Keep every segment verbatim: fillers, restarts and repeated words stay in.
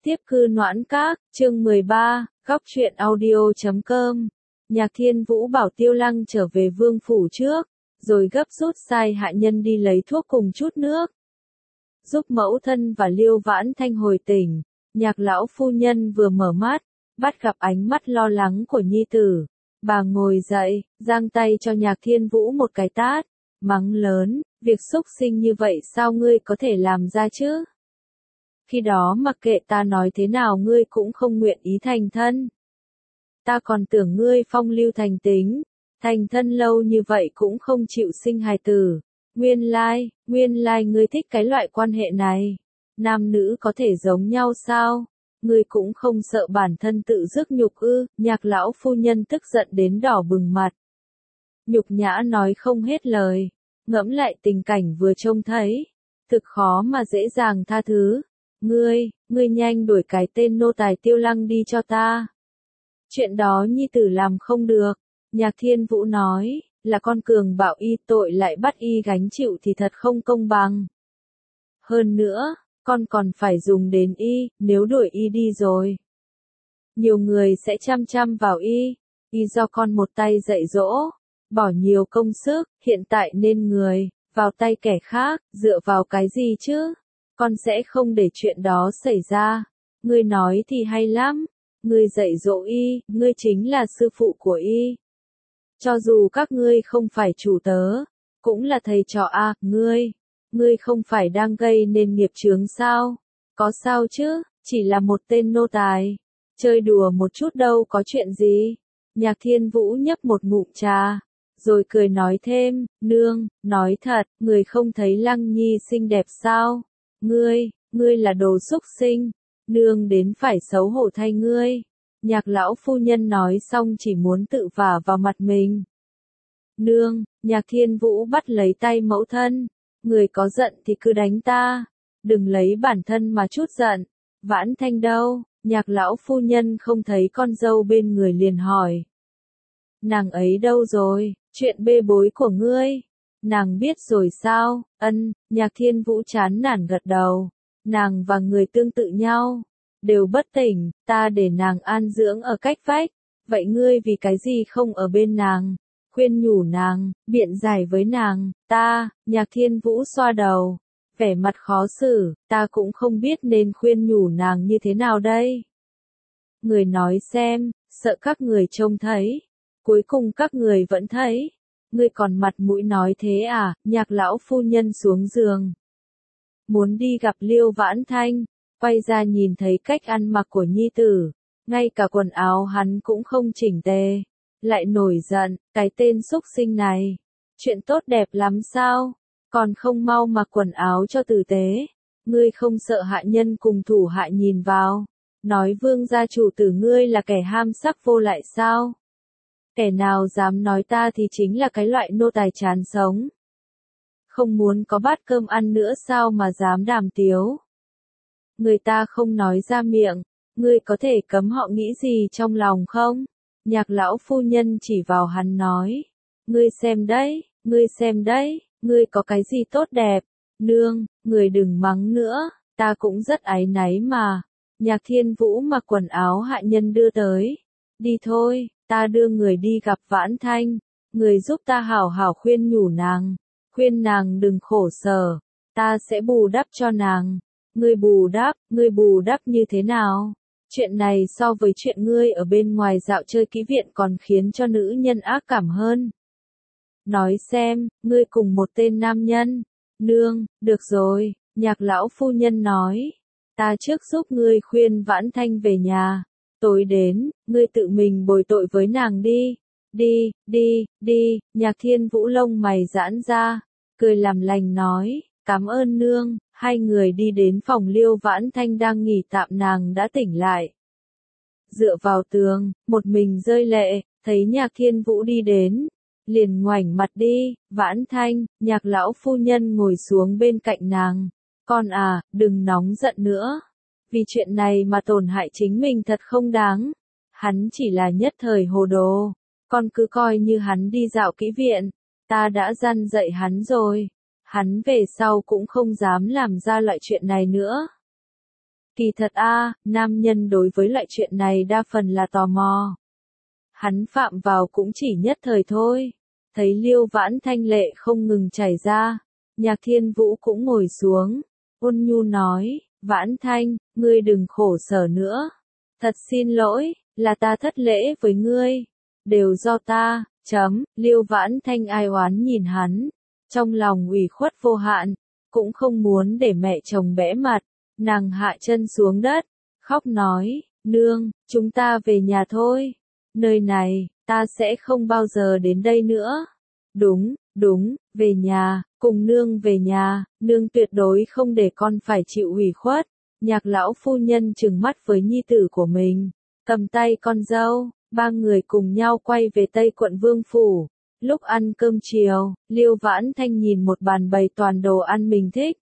Tiếp cư Noãn Các, chương mười ba, góc truyện audio chấm com. Nhạc Thiên Vũ bảo Tiêu Lăng trở về vương phủ trước, rồi gấp rút sai hạ nhân đi lấy thuốc cùng chút nước. Giúp mẫu thân và Liêu Vãn Thanh hồi tỉnh, Nhạc lão phu nhân vừa mở mắt, bắt gặp ánh mắt lo lắng của nhi tử. Bà ngồi dậy, giang tay cho Nhạc Thiên Vũ một cái tát, mắng lớn, việc xúc sinh như vậy sao ngươi có thể làm ra chứ? Khi đó mặc kệ ta nói thế nào ngươi cũng không nguyện ý thành thân. Ta còn tưởng ngươi phong lưu thành tính, thành thân lâu như vậy cũng không chịu sinh hài tử. Nguyên lai, nguyên lai ngươi thích cái loại quan hệ này. Nam nữ có thể giống nhau sao? Ngươi cũng không sợ bản thân tự rước nhục ư? Nhạc lão phu nhân tức giận đến đỏ bừng mặt. Nhục nhã nói không hết lời, ngẫm lại tình cảnh vừa trông thấy, thực khó mà dễ dàng tha thứ. Ngươi, ngươi nhanh đuổi cái tên nô tài Tiêu Lăng đi cho ta. Chuyện đó nhi tử làm không được. Nhạc Thiên Vũ nói, là con cường bạo y tội lại bắt y gánh chịu thì thật không công bằng. Hơn nữa, con còn phải dùng đến y, nếu đuổi y đi rồi. Nhiều người sẽ chăm chăm vào y, y do con một tay dạy dỗ, bỏ nhiều công sức, hiện tại nên người, vào tay kẻ khác, dựa vào cái gì chứ? Con sẽ không để chuyện đó xảy ra. Ngươi nói thì hay lắm. Ngươi dạy dỗ y, ngươi chính là sư phụ của y. Cho dù các ngươi không phải chủ tớ, cũng là thầy trò a, à, ngươi, ngươi không phải đang gây nên nghiệp chướng sao? Có sao chứ, chỉ là một tên nô tài, chơi đùa một chút đâu có chuyện gì. Nhạc Thiên Vũ nhấp một ngụm trà, rồi cười nói thêm, nương, nói thật, người không thấy Lăng Nhi xinh đẹp sao? Ngươi, ngươi là đồ xúc sinh, nương đến phải xấu hổ thay ngươi. Nhạc lão phu nhân nói xong chỉ muốn tự vả vào mặt mình. Nương, Nhạc Thiên Vũ bắt lấy tay mẫu thân, người có giận thì cứ đánh ta, đừng lấy bản thân mà chút giận. Vãn Thanh đâu? Nhạc lão phu nhân không thấy con dâu bên người liền hỏi. Nàng ấy đâu rồi, chuyện bê bối của ngươi? Nàng biết rồi sao? Ân, Nhạc Thiên Vũ chán nản gật đầu. Nàng và người tương tự nhau, đều bất tỉnh, ta để nàng an dưỡng ở cách vách. Vậy ngươi vì cái gì không ở bên nàng? Khuyên nhủ nàng, biện giải với nàng, ta, Nhạc Thiên Vũ xoa đầu, vẻ mặt khó xử, ta cũng không biết nên khuyên nhủ nàng như thế nào đây. Người nói xem, sợ các người trông thấy, cuối cùng các người vẫn thấy. Ngươi còn mặt mũi nói thế à? Nhạc lão phu nhân xuống giường, muốn đi gặp Liêu Vãn Thanh, quay ra nhìn thấy cách ăn mặc của nhi tử, ngay cả quần áo hắn cũng không chỉnh tề, lại nổi giận, cái tên xúc sinh này, chuyện tốt đẹp lắm sao, còn không mau mặc quần áo cho tử tế, ngươi không sợ hạ nhân cùng thủ hạ nhìn vào, nói vương gia chủ tử ngươi là kẻ ham sắc vô lại sao? Kẻ nào dám nói ta thì chính là cái loại nô tài chán sống. Không muốn có bát cơm ăn nữa sao mà dám đàm tiếu. Người ta không nói ra miệng, ngươi có thể cấm họ nghĩ gì trong lòng không? Nhạc lão phu nhân chỉ vào hắn nói. Ngươi xem đấy, ngươi xem đấy, ngươi có cái gì tốt đẹp? Nương, người đừng mắng nữa, ta cũng rất áy náy mà. Nhạc Thiên Vũ mặc quần áo hạ nhân đưa tới. Đi thôi, ta đưa người đi gặp Vãn Thanh, người giúp ta hảo hảo khuyên nhủ nàng. Khuyên nàng đừng khổ sở, ta sẽ bù đắp cho nàng. Ngươi bù đắp, ngươi bù đắp như thế nào? Chuyện này so với chuyện ngươi ở bên ngoài dạo chơi kỹ viện còn khiến cho nữ nhân ác cảm hơn. Nói xem, ngươi cùng một tên nam nhân. Nương, được rồi, Nhạc lão phu nhân nói. Ta trước giúp ngươi khuyên Vãn Thanh về nhà. Tối đến, ngươi tự mình bồi tội với nàng đi. Đi, đi, đi, Nhạc Thiên Vũ lông mày giãn ra, cười làm lành nói, cảm ơn nương. Hai người đi đến phòng Liêu Vãn Thanh đang nghỉ tạm, nàng đã tỉnh lại. Dựa vào tường, một mình rơi lệ, thấy Nhạc Thiên Vũ đi đến, liền ngoảnh mặt đi. Vãn Thanh, Nhạc lão phu nhân ngồi xuống bên cạnh nàng. Con à, đừng nóng giận nữa. Vì chuyện này mà tổn hại chính mình thật không đáng. Hắn chỉ là nhất thời hồ đồ. Con cứ coi như hắn đi dạo kỹ viện, ta đã răn dạy hắn rồi, hắn về sau cũng không dám làm ra loại chuyện này nữa. Kỳ thật a, nam nhân đối với loại chuyện này đa phần là tò mò. Hắn phạm vào cũng chỉ nhất thời thôi. Thấy Liêu Vãn Thanh lệ không ngừng chảy ra, Nhạc Thiên Vũ cũng ngồi xuống, ôn nhu nói, Vãn Thanh, ngươi đừng khổ sở nữa. Thật xin lỗi, là ta thất lễ với ngươi. Đều do ta, chấm, Liêu Vãn Thanh ai oán nhìn hắn, trong lòng ủy khuất vô hạn, cũng không muốn để mẹ chồng bẽ mặt, nàng hạ chân xuống đất, khóc nói, nương, chúng ta về nhà thôi, nơi này, ta sẽ không bao giờ đến đây nữa. Đúng, đúng, về nhà, cùng nương về nhà, nương tuyệt đối không để con phải chịu ủy khuất. Nhạc lão phu nhân trừng mắt với nhi tử của mình, cầm tay con dâu, ba người cùng nhau quay về Tây quận Vương Phủ. Lúc ăn cơm chiều, Liêu Vãn Thanh nhìn một bàn bày toàn đồ ăn mình thích.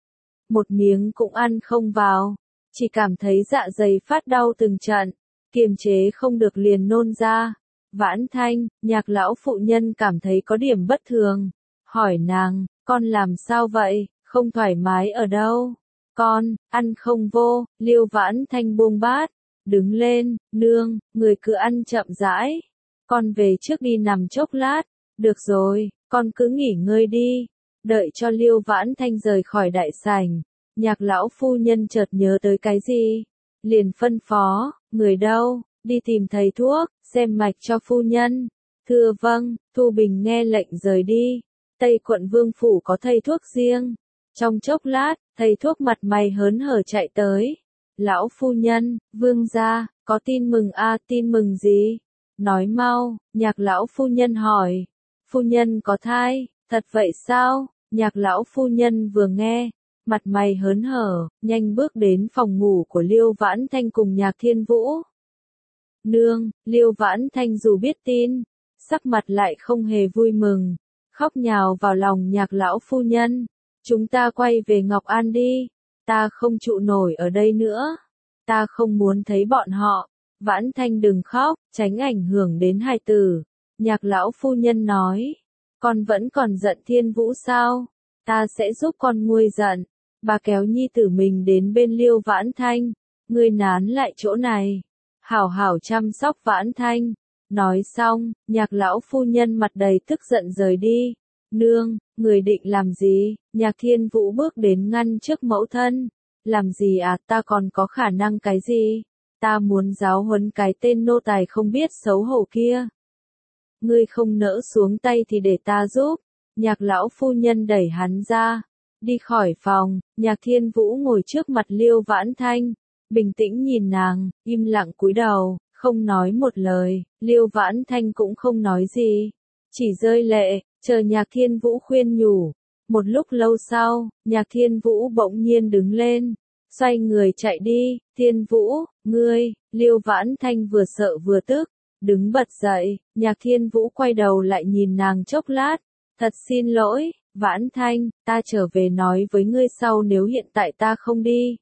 Một miếng cũng ăn không vào, chỉ cảm thấy dạ dày phát đau từng trận, kiềm chế không được liền nôn ra. Vãn Thanh, Nhạc lão phụ nhân cảm thấy có điểm bất thường, hỏi nàng, con làm sao vậy, không thoải mái ở đâu? Con, ăn không vô, Liêu Vãn Thanh buông bát, đứng lên, nương, người cứ ăn chậm rãi. Con về trước đi nằm chốc lát, được rồi, con cứ nghỉ ngơi đi. Đợi cho Liêu Vãn Thanh rời khỏi đại sảnh, Nhạc lão phu nhân chợt nhớ tới cái gì, liền phân phó, người đâu, đi tìm thầy thuốc, xem mạch cho phu nhân. Thưa vâng, Thu Bình nghe lệnh rời đi. Tây quận Vương Phủ có thầy thuốc riêng. Trong chốc lát, thầy thuốc mặt mày hớn hở chạy tới. Lão phu nhân, vương gia, có tin mừng a, tin mừng gì? Nói mau, Nhạc lão phu nhân hỏi. Phu nhân có thai, thật vậy sao? Nhạc lão phu nhân vừa nghe, mặt mày hớn hở, nhanh bước đến phòng ngủ của Liêu Vãn Thanh cùng Nhạc Thiên Vũ. Nương, Liêu Vãn Thanh dù biết tin, sắc mặt lại không hề vui mừng, khóc nhào vào lòng Nhạc lão phu nhân. Chúng ta quay về Ngọc An đi, ta không trụ nổi ở đây nữa, ta không muốn thấy bọn họ. Vãn Thanh đừng khóc, tránh ảnh hưởng đến hài tử. Nhạc lão phu nhân nói, con vẫn còn giận Thiên Vũ sao? Ta sẽ giúp con nguôi giận. Bà kéo nhi tử mình đến bên Liêu Vãn Thanh, ngươi nán lại chỗ này, hảo hảo chăm sóc Vãn Thanh. Nói xong, Nhạc lão phu nhân mặt đầy tức giận rời đi. Nương, người định làm gì? Nhạc Thiên Vũ bước đến ngăn trước mẫu thân. Làm gì à, ta còn có khả năng cái gì? Ta muốn giáo huấn cái tên nô tài không biết xấu hổ kia. Ngươi không nỡ xuống tay thì để ta giúp. Nhạc lão phu nhân đẩy hắn ra, đi khỏi phòng. Nhạc Thiên Vũ ngồi trước mặt Liêu Vãn Thanh, bình tĩnh nhìn nàng, im lặng cúi đầu, không nói một lời. Liêu Vãn Thanh cũng không nói gì, chỉ rơi lệ, chờ Nhạc Thiên Vũ khuyên nhủ. Một lúc lâu sau, Nhạc Thiên Vũ bỗng nhiên đứng lên, xoay người chạy đi. Thiên Vũ, ngươi, Liêu Vãn Thanh vừa sợ vừa tức, đứng bật dậy. Nhạc Thiên Vũ quay đầu lại nhìn nàng chốc lát, thật xin lỗi, Vãn Thanh, ta trở về nói với ngươi sau, nếu hiện tại ta không đi,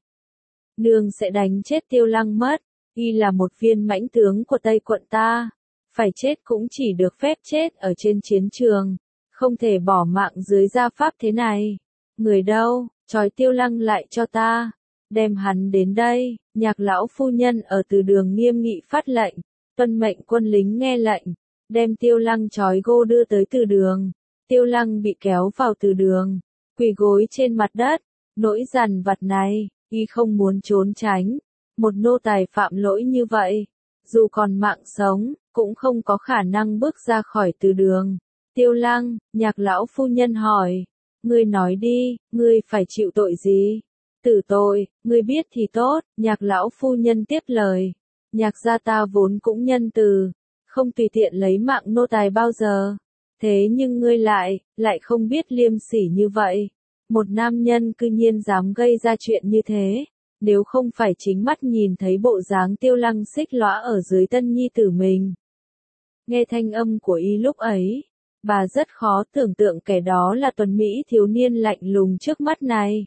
nương sẽ đánh chết Tiêu Lăng mất. Y là một viên mãnh tướng của Tây quận ta, phải chết cũng chỉ được phép chết ở trên chiến trường, không thể bỏ mạng dưới gia pháp thế này. Người đâu, trói Tiêu Lăng lại cho ta, đem hắn đến đây. Nhạc lão phu nhân ở từ đường nghiêm nghị phát lệnh, tuân mệnh quân lính nghe lệnh, đem Tiêu Lăng trói gô đưa tới từ đường. Tiêu Lăng bị kéo vào từ đường, quỳ gối trên mặt đất. Nỗi dằn vặt này, y không muốn trốn tránh. Một nô tài phạm lỗi như vậy, dù còn mạng sống, cũng không có khả năng bước ra khỏi từ đường. Tiêu Lăng, Nhạc lão phu nhân hỏi, ngươi nói đi, ngươi phải chịu tội gì? Tử tội, ngươi biết thì tốt. Nhạc lão phu nhân tiếp lời, Nhạc gia ta vốn cũng nhân từ, không tùy tiện lấy mạng nô tài bao giờ. Thế nhưng ngươi lại, lại không biết liêm sỉ như vậy. Một nam nhân cư nhiên dám gây ra chuyện như thế. Nếu không phải chính mắt nhìn thấy bộ dáng Tiêu Lăng xích lõa ở dưới tân nhi tử mình. Nghe thanh âm của y lúc ấy, bà rất khó tưởng tượng kẻ đó là tuấn Mỹ thiếu niên lạnh lùng trước mắt này.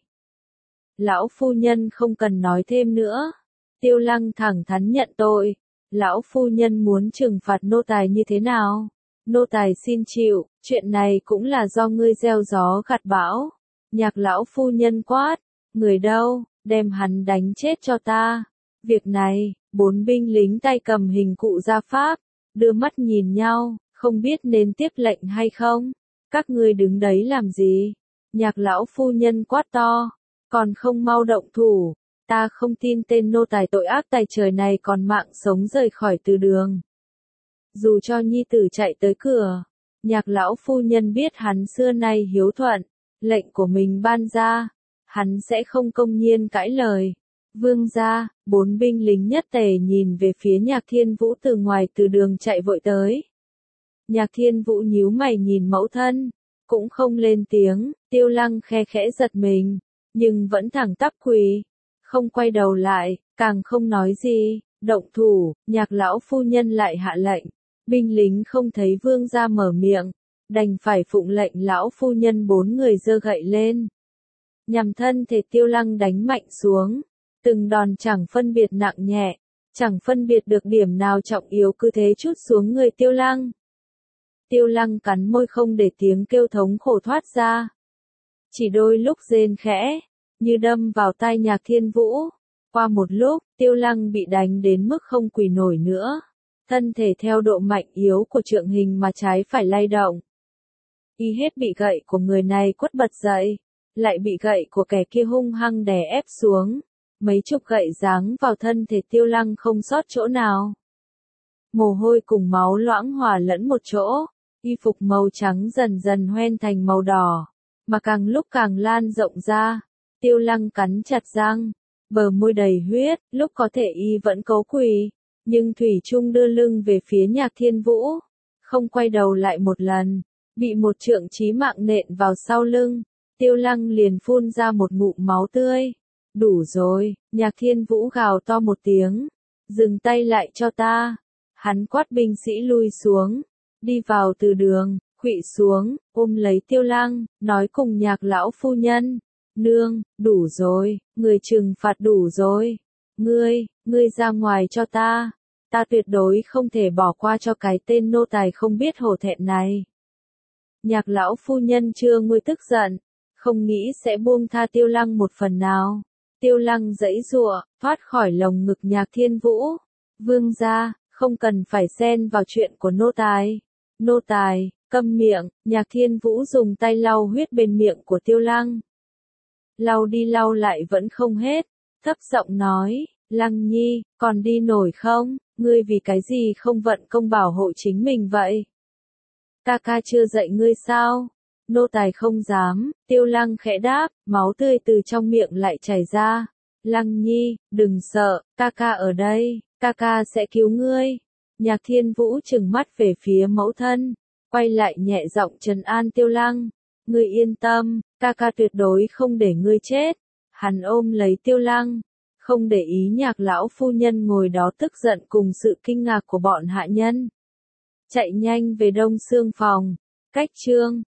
Lão phu nhân không cần nói thêm nữa. Tiêu Lăng thẳng thắn nhận tội. Lão phu nhân muốn trừng phạt nô tài như thế nào? Nô tài xin chịu, chuyện này cũng là do ngươi gieo gió gặt bão. Nhạc lão phu nhân quát, người đâu, đem hắn đánh chết cho ta. Việc này, bốn binh lính tay cầm hình cụ gia pháp, đưa mắt nhìn nhau, không biết nên tiếp lệnh hay không. Các ngươi đứng đấy làm gì? Nhạc lão phu nhân quát to, còn không mau động thủ, ta không tin tên nô tài tội ác tài trời này còn mạng sống rời khỏi từ đường. Dù cho nhi tử chạy tới cửa, nhạc lão phu nhân biết hắn xưa nay hiếu thuận, lệnh của mình ban ra, hắn sẽ không công nhiên cãi lời. Vương gia, bốn binh lính nhất tề nhìn về phía Nhạc Thiên Vũ từ ngoài từ đường chạy vội tới. Nhạc Thiên Vũ nhíu mày nhìn mẫu thân, cũng không lên tiếng. Tiêu Lăng khe khẽ giật mình, nhưng vẫn thẳng tắp quỳ, không quay đầu lại, càng không nói gì. Động thủ, Nhạc lão phu nhân lại hạ lệnh. Binh lính không thấy vương gia mở miệng, đành phải phụng lệnh lão phu nhân bốn người giơ gậy lên, nhằm thân thể Tiêu Lăng đánh mạnh xuống. Từng đòn chẳng phân biệt nặng nhẹ, chẳng phân biệt được điểm nào trọng yếu, cứ thế trút xuống người Tiêu Lăng. Tiêu Lăng cắn môi không để tiếng kêu thống khổ thoát ra. Chỉ đôi lúc rên khẽ, như đâm vào tai Nhạc Thiên Vũ. Qua một lúc, Tiêu Lăng bị đánh đến mức không quỳ nổi nữa. Thân thể theo độ mạnh yếu của trượng hình mà trái phải lay động. Y hết bị gậy của người này quất bật dậy, lại bị gậy của kẻ kia hung hăng đè ép xuống. Mấy chục gậy giáng vào thân thể Tiêu Lăng không sót chỗ nào. Mồ hôi cùng máu loãng hòa lẫn một chỗ, y phục màu trắng dần dần hoen thành màu đỏ, mà càng lúc càng lan rộng ra. Tiêu Lăng cắn chặt răng, bờ môi đầy huyết, lúc có thể y vẫn cố quỳ, nhưng thủy chung đưa lưng về phía Nhạc Thiên Vũ, không quay đầu lại một lần, bị một trượng chí mạng nện vào sau lưng. Tiêu Lăng liền phun ra một ngụm máu tươi. Đủ rồi, Nhạc Thiên Vũ gào to một tiếng, dừng tay lại cho ta. Hắn quát binh sĩ lui xuống, đi vào từ đường, khuỵu xuống, ôm lấy Tiêu Lăng, nói cùng Nhạc lão phu nhân, nương, đủ rồi, người trừng phạt đủ rồi. Ngươi, ngươi ra ngoài cho ta, ta tuyệt đối không thể bỏ qua cho cái tên nô tài không biết hổ thẹn này. Nhạc lão phu nhân chưa nguôi tức giận, không nghĩ sẽ buông tha Tiêu Lăng một phần nào. Tiêu Lăng giãy giụa, thoát khỏi lồng ngực Nhạc Thiên Vũ. Vương gia, không cần phải xen vào chuyện của nô tài. Nô tài, câm miệng. Nhạc Thiên Vũ dùng tay lau huyết bên miệng của Tiêu Lăng. Lau đi lau lại vẫn không hết, thấp giọng nói, Lăng nhi, còn đi nổi không? Ngươi vì cái gì không vận công bảo hộ chính mình vậy? Ca ca chưa dạy ngươi sao? Nô tài không dám. Tiêu Lăng khẽ đáp, máu tươi từ trong miệng lại chảy ra. Lăng nhi, đừng sợ, ca ca ở đây, ca ca sẽ cứu ngươi. Nhạc Thiên Vũ trừng mắt về phía mẫu thân, quay lại nhẹ giọng trấn an Tiêu Lăng. Ngươi yên tâm, ca ca tuyệt đối không để ngươi chết. Hắn ôm lấy Tiêu Lăng, không để ý Nhạc lão phu nhân ngồi đó tức giận cùng sự kinh ngạc của bọn hạ nhân. Chạy nhanh về Đông Xương phòng. Cách chương